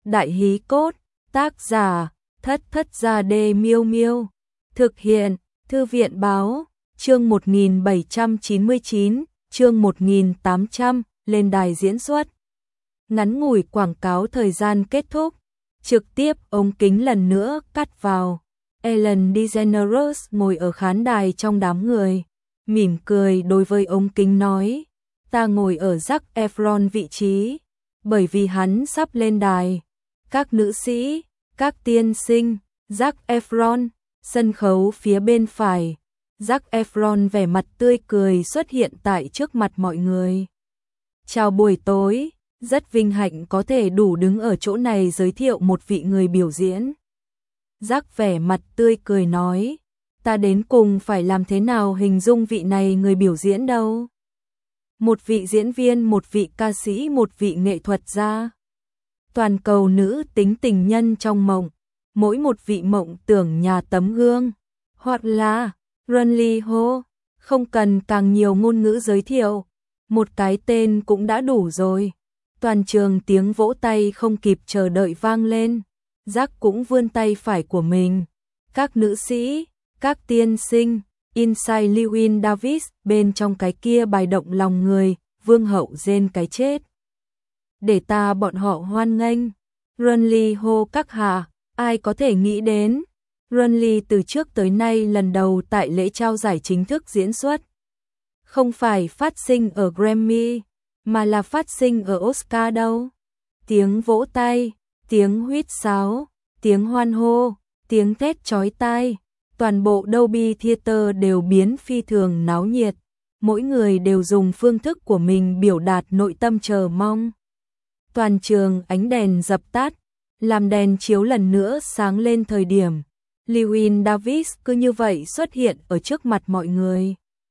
Đại hí cốt, tác giả, Thất Thất Gia Đê Miêu Miêu. Thực hiện, Thư viện báo, chương 1799, chương 1800, lên đài diễn xuất. Ngắn ngủi quảng cáo thời gian kết thúc, trực tiếp ống kính lần nữa cắt vào. Ellen DeGeneres ngồi ở khán đài trong đám người, mỉm cười đối với ống kính nói, ta ngồi ở Zac Efron vị trí, bởi vì hắn sắp lên đài. Các nữ sĩ, các tiên sinh, Zac Efron, sân khấu phía bên phải. Zac Efron vẻ mặt tươi cười xuất hiện tại trước mặt mọi người. Chào buổi tối, rất vinh hạnh có thể đủ đứng ở chỗ này giới thiệu một vị người biểu diễn. Zac vẻ mặt tươi cười nói, ta đến cùng phải làm thế nào hình dung vị này người biểu diễn đâu. Một vị diễn viên, một vị ca sĩ, một vị nghệ thuật gia. Toàn cầu nữ tính tình nhân trong mộng, mỗi một vị mộng tưởng nhà tấm gương, hoặc là Runli Ho, không cần càng nhiều ngôn ngữ giới thiệu, một cái tên cũng đã đủ rồi. Toàn trường tiếng vỗ tay không kịp chờ đợi vang lên. Zac cũng vươn tay phải của mình. Các nữ sĩ, các tiên sinh, Inside Llewyn Davis, bên trong cái kia bài động lòng người, vương hậu rên cái chết. Để ta bọn họ hoan nghênh. Runli Ho các hạ, ai có thể nghĩ đến. Runli từ trước tới nay lần đầu tại lễ trao giải chính thức diễn xuất. Không phải phát sinh ở Grammy, mà là phát sinh ở Oscar đâu. Tiếng vỗ tay, tiếng huýt sáo, tiếng hoan hô, tiếng thét chói tai, toàn bộ Dolby Theater đều biến phi thường náo nhiệt. Mỗi người đều dùng phương thức của mình biểu đạt nội tâm chờ mong. Toàn trường ánh đèn dập tắt, làm đèn chiếu lần nữa sáng lên thời điểm. Llewyn Davis cứ như vậy xuất hiện ở trước mặt mọi người.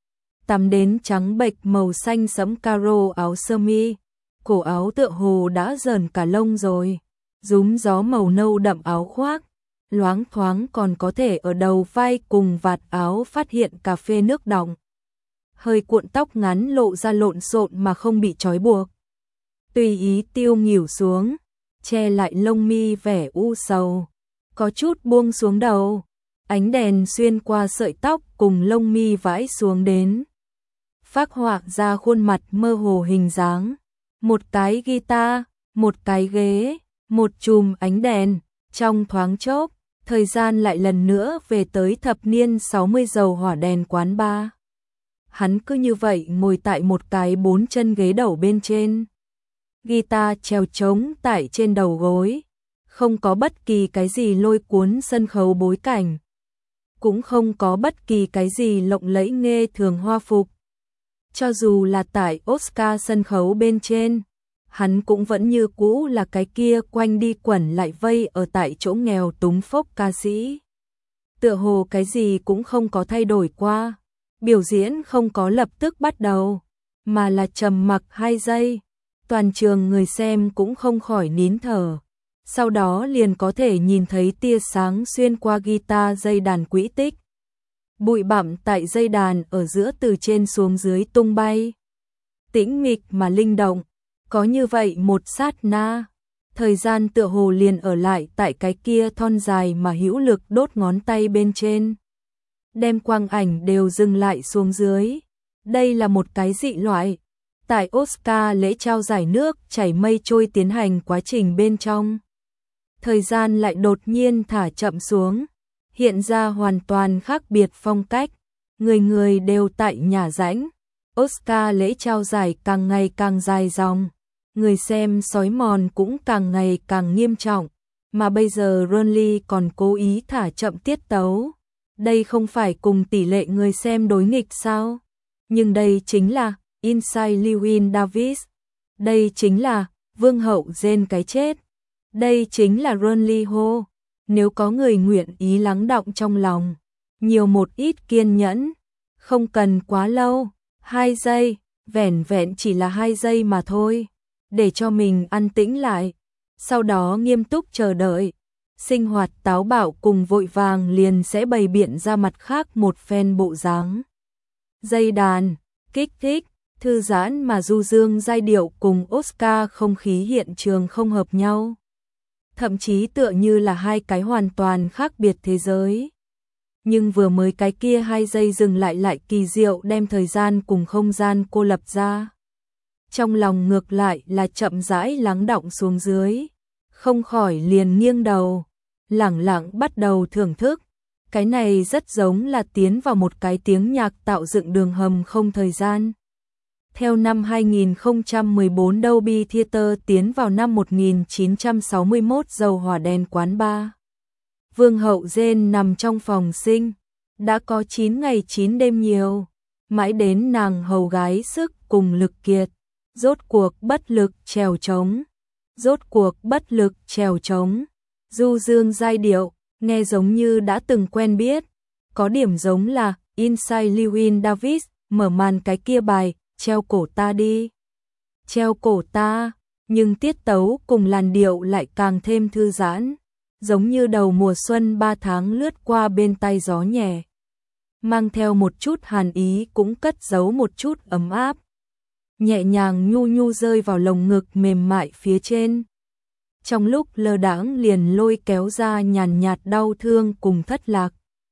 Tắm đến trắng bệch màu xanh sẫm caro áo sơ mi, cổ áo tựa hồ đã rờn cả lông rồi, rúm gió màu nâu đậm áo khoác, loáng thoáng còn có thể ở đầu vai cùng vạt áo phát hiện cà phê nước đọng. Hơi cuộn tóc ngắn lộ ra lộn xộn mà không bị trói buộc. Tùy ý tiêu nghỉu xuống, che lại lông mi vẻ u sầu, có chút buông xuống đầu, ánh đèn xuyên qua sợi tóc cùng lông mi vãi xuống đến. Phác họa ra khuôn mặt mơ hồ hình dáng, một cái guitar, một cái ghế, một chùm ánh đèn, trong thoáng chốc, thời gian lại lần nữa về tới thập niên 60 dầu hỏa đèn quán bar. Hắn cứ như vậy ngồi tại một cái 4 chân ghế đầu bên trên. Guitar treo trống tại trên đầu gối, không có bất kỳ cái gì lôi cuốn sân khấu bối cảnh, cũng không có bất kỳ cái gì lộng lẫy nghê thường hoa phục. Cho dù là tại Oscar sân khấu bên trên, hắn cũng vẫn như cũ là cái kia quanh đi quẩn lại vây ở tại chỗ nghèo túng phốc ca sĩ. Tựa hồ cái gì cũng không có thay đổi qua, biểu diễn không có lập tức bắt đầu, mà là trầm mặc 2 giây. Toàn trường người xem cũng không khỏi nín thở. Sau đó liền có thể nhìn thấy tia sáng xuyên qua guitar dây đàn quỹ tích. Bụi bặm tại dây đàn ở giữa từ trên xuống dưới tung bay. Tĩnh mịch mà linh động, có như vậy một sát na, thời gian tựa hồ liền ở lại tại cái kia thon dài mà hữu lực đốt ngón tay bên trên. Đem quang ảnh đều dừng lại xuống dưới. Đây là một cái dị loại. Tại Oscar lễ trao giải nước chảy mây trôi tiến hành quá trình bên trong. Thời gian lại đột nhiên thả chậm xuống, hiện ra hoàn toàn khác biệt phong cách. Người người đều tại nhà rãnh. Oscar lễ trao giải càng ngày càng dài dòng, người xem sói mòn cũng càng ngày càng nghiêm trọng, mà bây giờ Runli còn cố ý thả chậm tiết tấu. Đây không phải cùng tỷ lệ người xem đối nghịch sao? Nhưng đây chính là Inside Llewyn Davis. Đây chính là vương hậu rên cái chết. Đây chính là Runli Ho. Nếu có người nguyện ý lắng đọng trong lòng, nhiều một ít kiên nhẫn, không cần quá lâu, 2 giây, vẻn vẹn chỉ là 2 giây mà thôi, để cho mình an tĩnh lại, sau đó nghiêm túc chờ đợi. Sinh hoạt táo bạo cùng vội vàng liền sẽ bày biện ra mặt khác một phen bộ dáng. Dây đàn, kích thích, thư giãn mà du dương giai điệu cùng Oscar không khí hiện trường không hợp nhau. thậm chí tựa như là hai cái hoàn toàn khác biệt thế giới. Nhưng vừa mới cái kia 2 giây dừng lại kỳ diệu đem thời gian cùng không gian cô lập ra. Trong lòng ngược lại là chậm rãi lắng đọng xuống dưới, không khỏi liền nghiêng đầu, lẳng lặng bắt đầu thưởng thức. Cái này rất giống là tiến vào một cái tiếng nhạc tạo dựng đường hầm không thời gian. Theo năm 2014 Dolby Theater tiến vào năm 1961 dầu hỏa đèn quán bar. Vương hậu Jane nằm trong phòng sinh, đã có 9 ngày 9 đêm nhiều, mãi đến nàng hầu gái sức cùng lực kiệt, rốt cuộc bất lực trèo trống. Du dương giai điệu, nghe giống như đã từng quen biết, có điểm giống là Inside Llewyn Davis mở màn cái kia bài treo cổ ta đi. Treo cổ ta, nhưng tiết tấu cùng làn điệu lại càng thêm thư giãn, giống như đầu mùa xuân 3 tháng lướt qua bên tai gió nhẹ, mang theo một chút hàn ý cũng cất giấu một chút ấm áp, nhẹ nhàng nhu nhu rơi vào lồng ngực mềm mại phía trên. Trong lúc lơ đãng liền lôi kéo ra nhàn nhạt đau thương cùng thất lạc.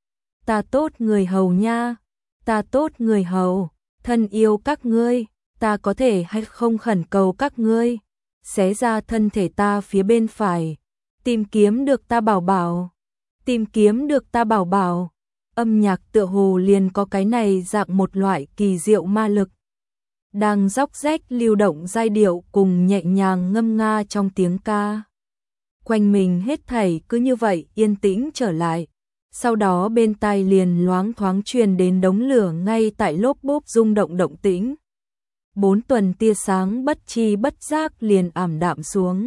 Ta tốt người hầu nha, ta tốt người hầu, thân yêu các ngươi, ta có thể hay không khẩn cầu các ngươi, xé ra thân thể ta phía bên phải, tìm kiếm được ta bảo bảo, tìm kiếm được ta bảo bảo. Âm nhạc tựa hồ liền có cái này dạng một loại kỳ diệu ma lực, đang róc rách lưu động giai điệu cùng nhẹ nhàng ngâm nga trong tiếng ca. Quanh mình hết thảy cứ như vậy yên tĩnh trở lại, sau đó bên tai liền loáng thoáng truyền đến đống lửa ngay tại lốp bốp rung động động tĩnh. 4 tuần tia sáng bất chi bất giác liền ảm đạm xuống.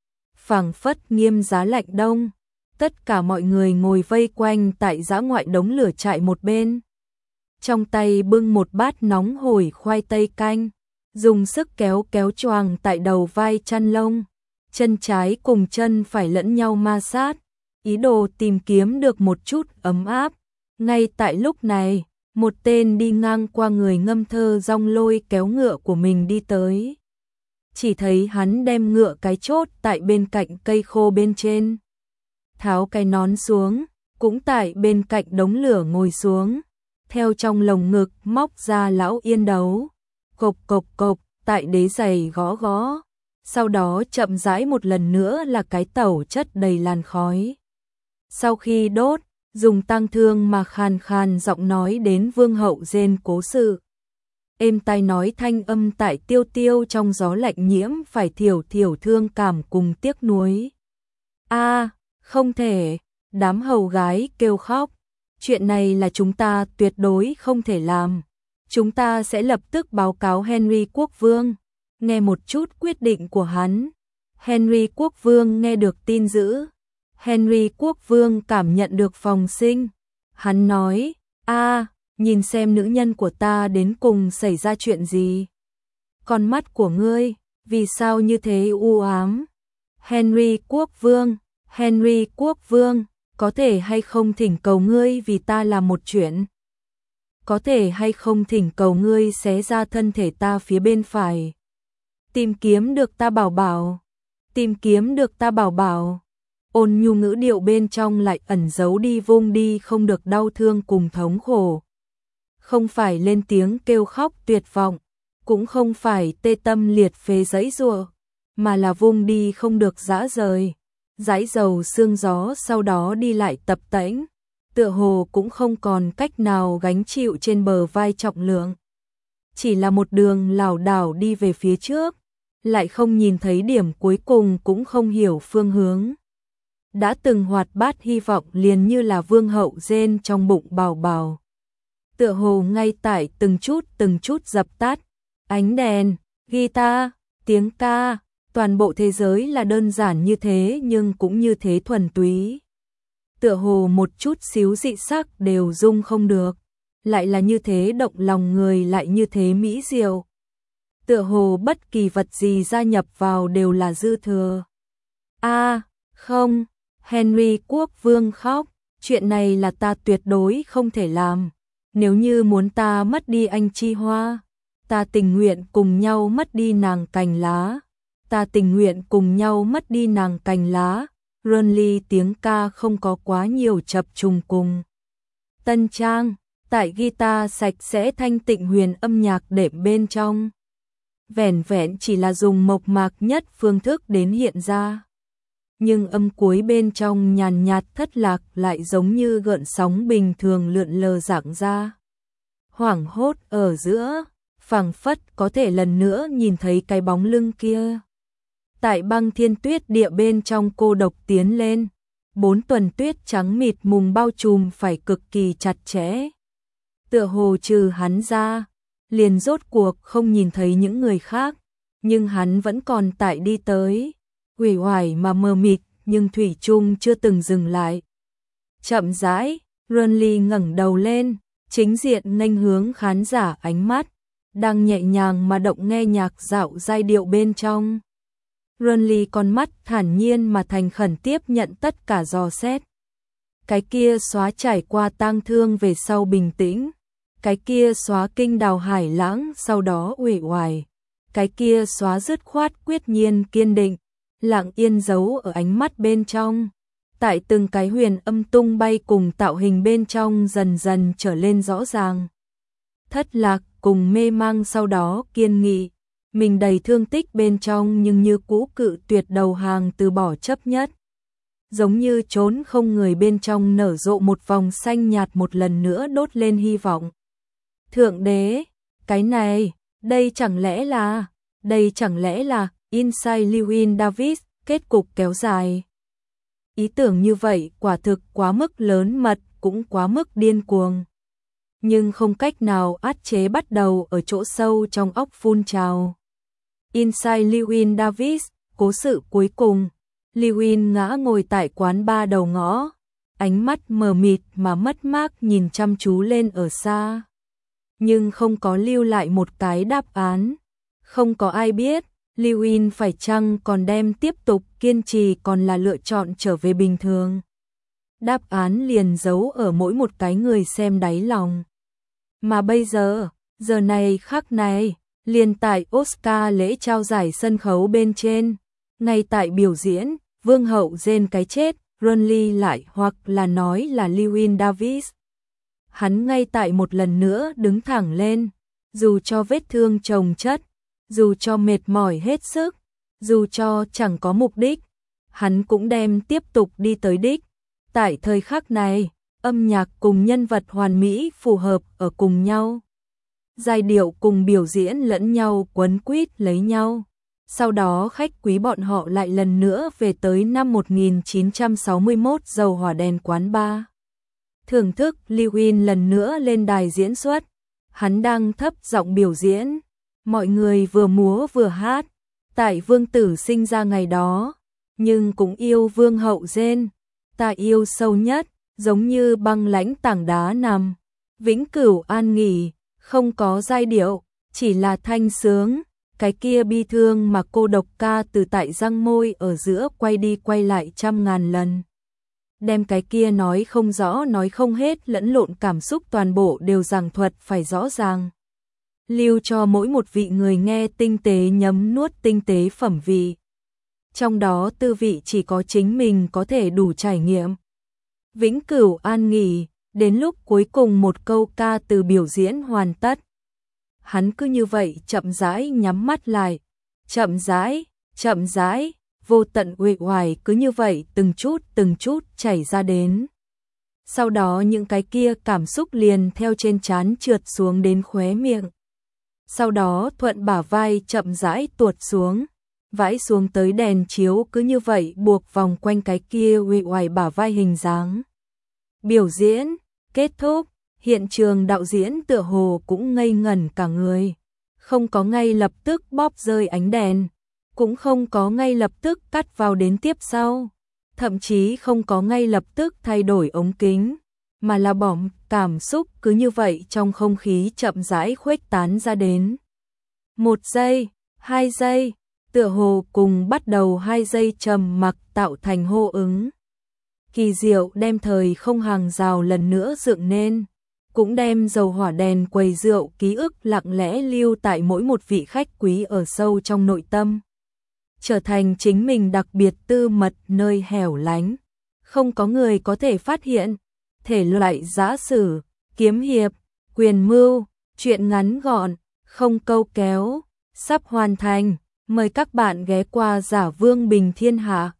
Phảng phất nghiêm giá lạnh đông, tất cả mọi người ngồi vây quanh tại dã ngoại đống lửa trại một bên. Trong tay bưng một bát nóng hổi khoai tây canh, dùng sức kéo kéo choàng tại đầu vai chăn lông, chân trái cùng chân phải lẫn nhau ma sát, ý đồ tìm kiếm được một chút ấm áp. Ngay tại lúc này, một tên đi ngang qua người ngâm thơ rong lôi kéo ngựa của mình đi tới. Chỉ thấy hắn đem ngựa cái chốt tại bên cạnh cây khô bên trên, tháo cái nón xuống, cũng tại bên cạnh đống lửa ngồi xuống, theo trong lồng ngực móc ra lão yên đấu, cộc cộc cộc, tại đế giày gõ gõ, sau đó chậm rãi một lần nữa là cái tẩu chất đầy làn khói. Sau khi đốt, dùng tang thương mà khàn khàn giọng nói đến vương hậu Jane cố sự. Êm tai nói thanh âm tại tiêu tiêu trong gió lạnh nhiễm phải thiểu thiểu thương cảm cùng tiếc nuối. Không thể, đám hầu gái kêu khóc. Chuyện này là chúng ta tuyệt đối không thể làm. Chúng ta sẽ lập tức báo cáo Henry Quốc Vương. Nghe một chút quyết định của hắn. Henry Quốc Vương nghe được tin dữ. Henry Quốc Vương cảm nhận được phòng sinh. Hắn nói, nhìn xem nữ nhân của ta đến cùng xảy ra chuyện gì. Con mắt của ngươi, vì sao như thế u ám? Henry Quốc Vương, có thể hay không thỉnh cầu ngươi vì ta làm một chuyện? Có thể hay không thỉnh cầu ngươi xé ra thân thể ta phía bên phải? Tìm kiếm được ta bảo bảo. Tìm kiếm được ta bảo bảo. Ôn nhu ngữ điệu bên trong lại ẩn giấu đi vung đi không được đau thương cùng thống khổ. Không phải lên tiếng kêu khóc tuyệt vọng, cũng không phải tê tâm liệt phế giãy giụa, mà là vung đi không được dã rời, dãi dầu sương gió sau đó đi lại tập tễnh, tựa hồ cũng không còn cách nào gánh chịu trên bờ vai trọng lượng. Chỉ là một đường lảo đảo đi về phía trước, lại không nhìn thấy điểm cuối cùng cũng không hiểu phương hướng. Đã từng hoạt bát hy vọng liền như là vương hậu Jane trong bụng bảo bảo. Tựa hồ ngay tại từng chút dập tắt, ánh đèn, guitar, tiếng ca, toàn bộ thế giới là đơn giản như thế nhưng cũng như thế thuần túy. Tựa hồ một chút xíu dị sắc đều dung không được, lại là như thế động lòng người lại như thế mỹ diệu. Tựa hồ bất kỳ vật gì gia nhập vào đều là dư thừa. Không, Henry Quốc Vương khóc, chuyện này là ta tuyệt đối không thể làm. Nếu như muốn ta mất đi anh Chi Hoa, ta tình nguyện cùng nhau mất đi nàng cành lá. Ta tình nguyện cùng nhau mất đi nàng cành lá, Ronly tiếng ca không có quá nhiều chập trùng cùng tân trang, tại guitar sạch sẽ thanh tịnh huyền âm nhạc đệm bên trong. Vẻn vẹn chỉ là dùng mộc mạc nhất phương thức đến hiện ra. Nhưng âm cuối bên trong nhàn nhạt thất lạc lại giống như gợn sóng bình thường lượn lờ rạng ra. Hoảng hốt ở giữa, phảng phất có thể lần nữa nhìn thấy cái bóng lưng kia. Tại băng thiên tuyết địa bên trong cô độc tiến lên, 4 tuần tuyết trắng mịt mùng bao trùm phải cực kỳ chặt chẽ. Tựa hồ trừ hắn ra, liền rốt cuộc không nhìn thấy những người khác, nhưng hắn vẫn còn tại đi tới, uể oải mà mờ mịt, nhưng thủy chung chưa từng dừng lại. Chậm rãi, Ronly ngẩng đầu lên, chính diện nghênh hướng khán giả ánh mắt, đang nhẹ nhàng mà động nghe nhạc dạo giai điệu bên trong. Ronly con mắt thản nhiên mà thành khẩn tiếp nhận tất cả dò xét. Cái kia xóa trải qua tang thương về sau bình tĩnh, cái kia xóa kinh đào hải lãng sau đó uể oải, cái kia xóa dứt khoát quyết nhiên kiên định, lặng yên giấu ở ánh mắt bên trong. Tại từng cái huyền âm tung bay cùng tạo hình bên trong dần dần trở lên rõ ràng. Thất lạc cùng mê mang sau đó kiên nghị, mình đầy thương tích bên trong nhưng như cũ cự tuyệt đầu hàng từ bỏ chấp nhất. Giống như trốn không người bên trong nở rộ một vòng xanh nhạt một lần nữa đốt lên hy vọng. Thượng đế, cái này, đây chẳng lẽ là Inside Llewyn Davis, kết cục kéo dài. Ý tưởng như vậy quả thực quá mức lớn mật, cũng quá mức điên cuồng. Nhưng không cách nào át chế bắt đầu ở chỗ sâu trong óc phun trào. Inside Llewyn Davis, cố sự cuối cùng. Llewyn ngã ngồi tại quán bar đầu ngõ, ánh mắt mờ mịt mà mất mát nhìn chăm chú lên ở xa. Nhưng không có lưu lại một cái đáp án. Không có ai biết, Llewyn phải chăng còn đem tiếp tục kiên trì còn là lựa chọn trở về bình thường. Đáp án liền giấu ở mỗi một cái người xem đáy lòng. Mà bây giờ, giờ này khắc này, liền tại Oscar lễ trao giải sân khấu bên trên, ngay tại biểu diễn, vương hậu rên cái chết, Ronly lại hoặc là nói là Llewyn Davis. Hắn ngay tại một lần nữa đứng thẳng lên, dù cho vết thương chồng chất, dù cho mệt mỏi hết sức, dù cho chẳng có mục đích, hắn cũng đem tiếp tục đi tới đích. Tại thời khắc này, âm nhạc cùng nhân vật hoàn mỹ phù hợp ở cùng nhau. Giai điệu cùng biểu diễn lẫn nhau quấn quýt lấy nhau. Sau đó khách quý bọn họ lại lần nữa về tới năm 1961 dầu hỏa đèn quán bar. Thưởng thức Llewyn lần nữa lên đài diễn xuất. Hắn đang thấp giọng biểu diễn. Mọi người vừa múa vừa hát. Tại vương tử sinh ra ngày đó, nhưng cũng yêu vương hậu rên. Ta yêu sâu nhất, giống như băng lãnh tảng đá nằm. Vĩnh cửu an nghỉ, không có giai điệu, chỉ là thanh sướng. Cái kia bi thương mà cô độc ca từ tại răng môi ở giữa quay đi quay lại trăm ngàn lần. Đem cái kia nói không rõ nói không hết lẫn lộn cảm xúc toàn bộ đều giảng thuật phải rõ ràng. Lưu cho mỗi một vị người nghe tinh tế nhấm nuốt tinh tế phẩm vị. Trong đó tư vị chỉ có chính mình có thể đủ trải nghiệm. Vĩnh cửu an nghỉ, đến lúc cuối cùng một câu ca từ biểu diễn hoàn tất. Hắn cứ như vậy chậm rãi nhắm mắt lại, chậm rãi, vô tận uể oải cứ như vậy từng chút chảy ra đến. Sau đó những cái kia cảm xúc liền theo trên trán trượt xuống đến khóe miệng. Sau đó thuận bả vai chậm rãi tuột xuống, vãi xuống tới đèn chiếu cứ như vậy buộc vòng quanh cái kia uể oải bả vai hình dáng. Biểu diễn kết thúc. Hiện trường đạo diễn tựa hồ cũng ngây ngẩn cả người, không có ngay lập tức bóp rơi ánh đèn, cũng không có ngay lập tức cắt vào đến tiếp sau, thậm chí không có ngay lập tức thay đổi ống kính, mà là bỏng cảm xúc cứ như vậy trong không khí chậm rãi khuếch tán ra đến. 1 giây, 2 giây, tựa hồ cùng bắt đầu 2 giây trầm mặc tạo thành hô ứng. Kỳ diệu đem thời không hàng rào lần nữa dựng nên. Cũng đem dầu hỏa đèn quầy rượu ký ức lặng lẽ lưu tại mỗi một vị khách quý ở sâu trong nội tâm. trở thành chính mình đặc biệt tư mật nơi hẻo lánh. Không có người có thể phát hiện. Thể loại giã sử, kiếm hiệp, quyền mưu, truyện ngắn gọn, không câu kéo, sắp hoàn thành. Mời các bạn ghé qua Giả Vương Bình Thiên Hạ.